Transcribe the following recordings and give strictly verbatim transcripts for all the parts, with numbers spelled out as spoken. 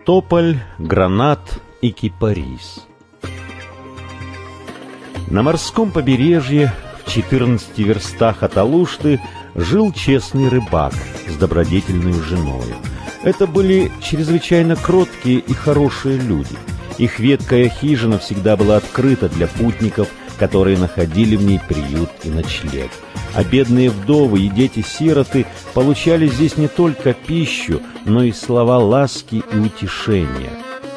Тополь, гранат и кипарис. На морском побережье, в четырнадцати верстах от Алушты, жил честный рыбак с добродетельной женою. Это были чрезвычайно кроткие и хорошие люди. Их ветхая хижина всегда была открыта для путников, которые находили в ней приют и ночлег. А бедные вдовы и дети-сироты получали здесь не только пищу, но и слова ласки и утешения.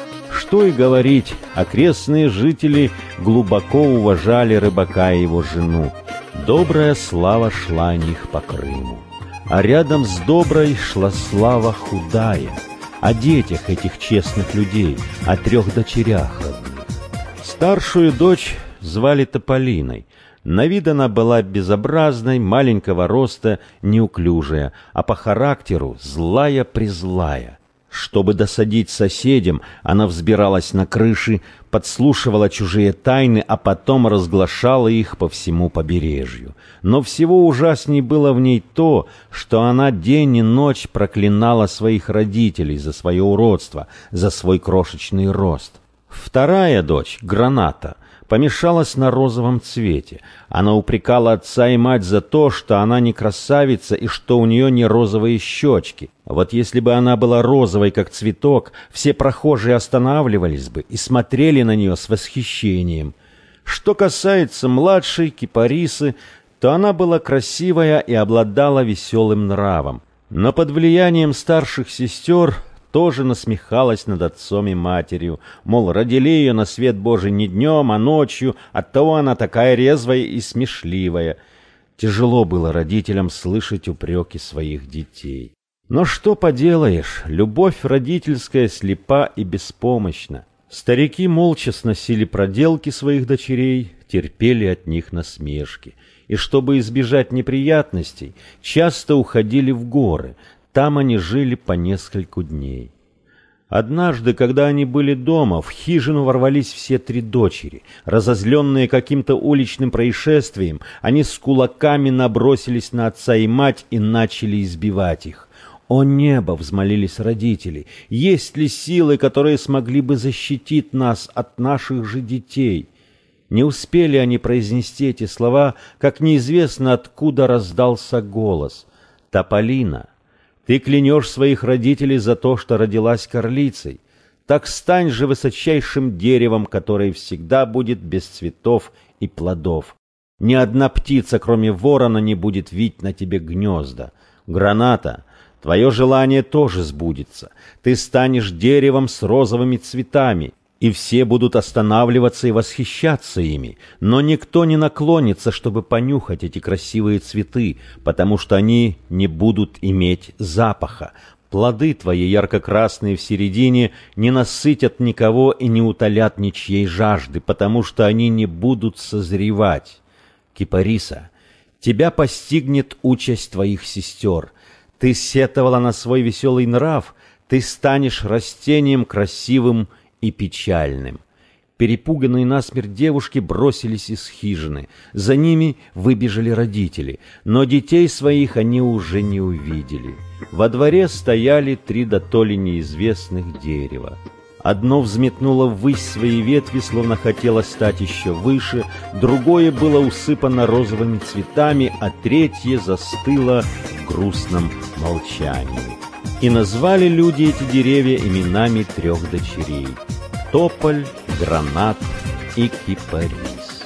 Что и говорить, окрестные жители глубоко уважали рыбака и его жену. Добрая слава шла о них по Крыму. А рядом с доброй шла слава худая, о детях этих честных людей, о трех дочерях родных. Старшую дочь звали Тополиной. На вид она была безобразной, маленького роста, неуклюжая, а по характеру злая-призлая. Чтобы досадить соседям, она взбиралась на крыши, подслушивала чужие тайны, а потом разглашала их по всему побережью. Но всего ужасней было в ней то, что она день и ночь проклинала своих родителей за свое уродство, за свой крошечный рост. Вторая дочь, Граната, помешалась на розовом цвете. Она упрекала отца и мать за то, что она не красавица и что у нее не розовые щечки. Вот если бы она была розовой, как цветок, все прохожие останавливались бы и смотрели на нее с восхищением. Что касается младшей Кипарисы, то она была красивая и обладала веселым нравом. Но под влиянием старших сестер тоже насмехалась над отцом и матерью, мол, родили ее на свет Божий не днем, а ночью, оттого она такая резвая и смешливая. Тяжело было родителям слышать упреки своих детей. Но что поделаешь, любовь родительская слепа и беспомощна. Старики молча сносили проделки своих дочерей, терпели от них насмешки. И чтобы избежать неприятностей, часто уходили в горы. Там они жили по нескольку дней. Однажды, когда они были дома, в хижину ворвались все три дочери. Разозленные каким-то уличным происшествием, они с кулаками набросились на отца и мать и начали избивать их. «О небо!» — взмолились родители. «Есть ли силы, которые смогли бы защитить нас от наших же детей?» Не успели они произнести эти слова, как неизвестно откуда раздался голос. «Тополина, ты клянешь своих родителей за то, что родилась карлицей. Так стань же высочайшим деревом, которое всегда будет без цветов и плодов. Ни одна птица, кроме ворона, не будет вить на тебе гнезда. Граната, твое желание тоже сбудется. Ты станешь деревом с розовыми цветами, и все будут останавливаться и восхищаться ими, но никто не наклонится, чтобы понюхать эти красивые цветы, потому что они не будут иметь запаха. Плоды твои ярко-красные в середине не насытят никого и не утолят ничьей жажды, потому что они не будут созревать. Кипариса, тебя постигнет участь твоих сестер. Ты сетовала на свой веселый нрав, ты станешь растением красивым и печальным. Перепуганные насмерть девушки бросились из хижины. За ними выбежали родители, но детей своих они уже не увидели. Во дворе стояли три дотоле неизвестных дерева. Одно взметнуло ввысь свои ветви, словно хотело стать еще выше, другое было усыпано розовыми цветами, а третье застыло в грустном молчании. И назвали люди эти деревья именами трех дочерей — Тополь, Гранат и Кипарис.